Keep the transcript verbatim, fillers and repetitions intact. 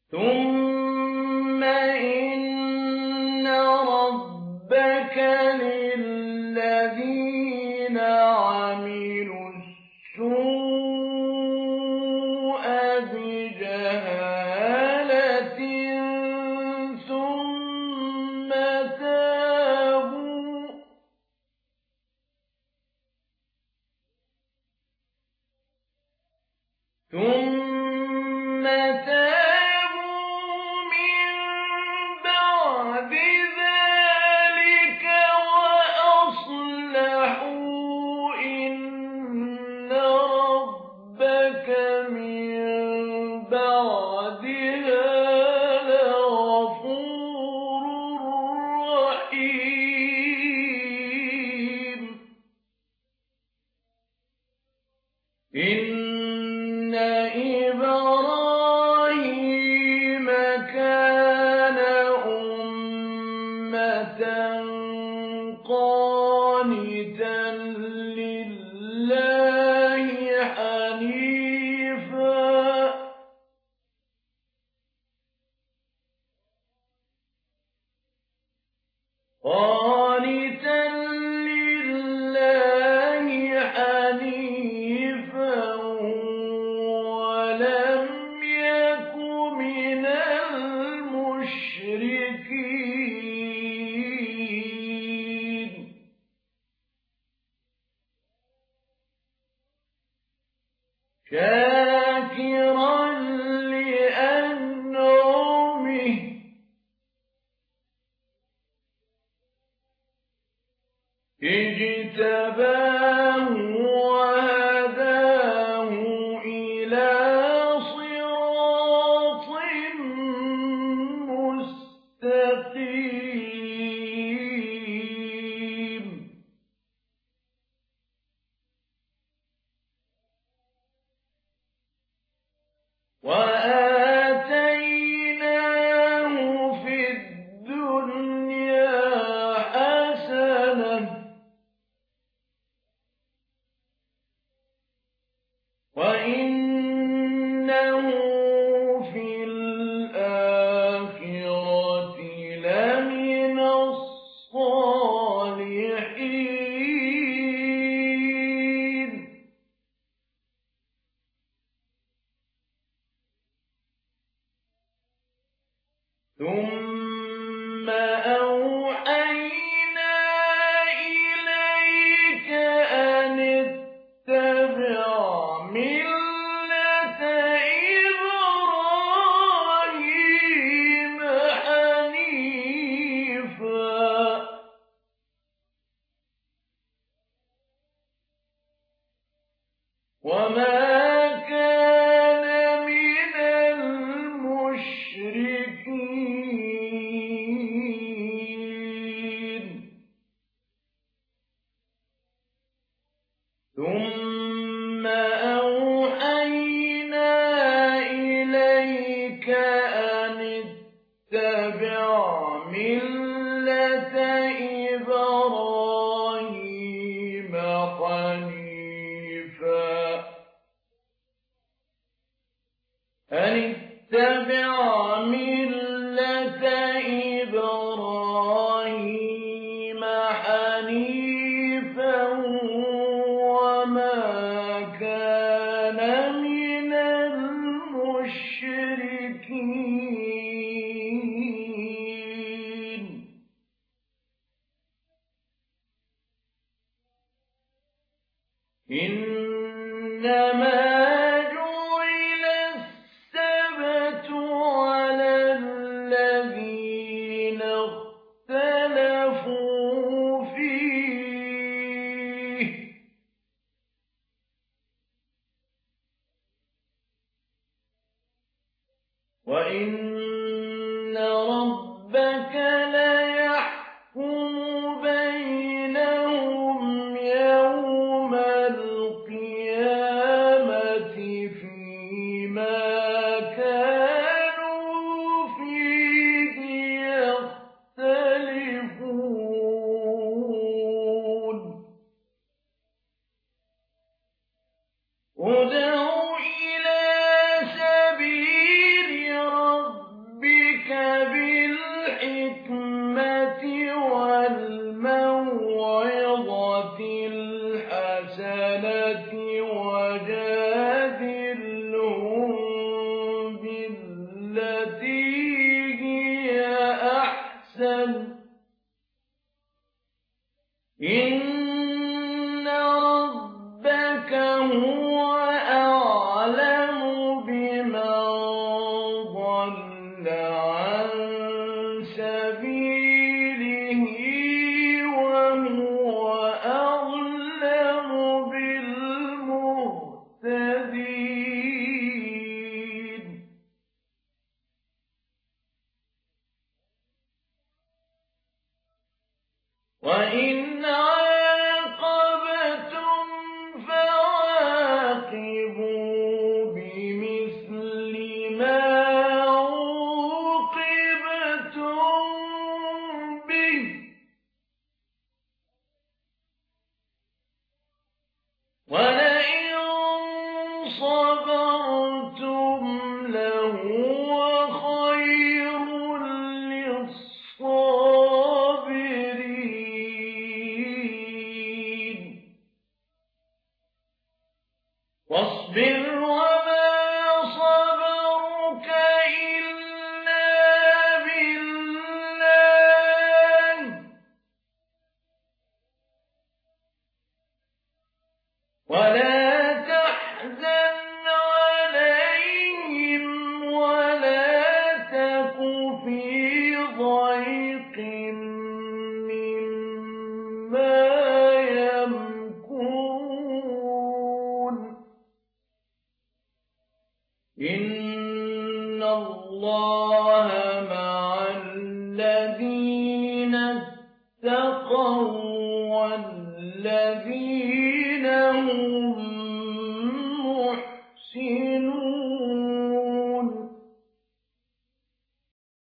ثم إن ربك للذين عملوا السوء بجهالة ثم تابوا ثم تابوا من بعد ذلك وأصلحوا إن ربك من بعدها لغفور رحيم. إن إبراهيم كان أمة قانتا لله حنيفا قانتا لله حنيفا ولم يك من المشركين. شاكرا لأنعمه اجتباه وهداه إلى صراط مستقيم. وآتيناه في الدنيا حسنة وإنه في الآخرة لمن الصالحين. ثم أوحينا إليك أن اتبع ملة إبراهيم حنيفا وما كان من المشركين. ثم أوحينا إليك أن اتبع ملة إبراهيم حنيفا أن اتبع ملة إبراهيم حنيفا وما كان من المشركين. إنما جعل السبت على الذين اختلفوا فيه وإن ربك ليحكم بينهم يوم القيامة فيما كانوا فيه يختلفون. ادع إلى سبيل ربك وإن عاقبتم فعاقبوا بمثل ما عوقبتم به ولئن صبرتم لهو خير للصابرين واصبر وما صبرك إلا بالله ولا تحزن عليهم ولا تك في ضيق مما يمكرون إن الله مع الذين اتقوا والذين هم محسنون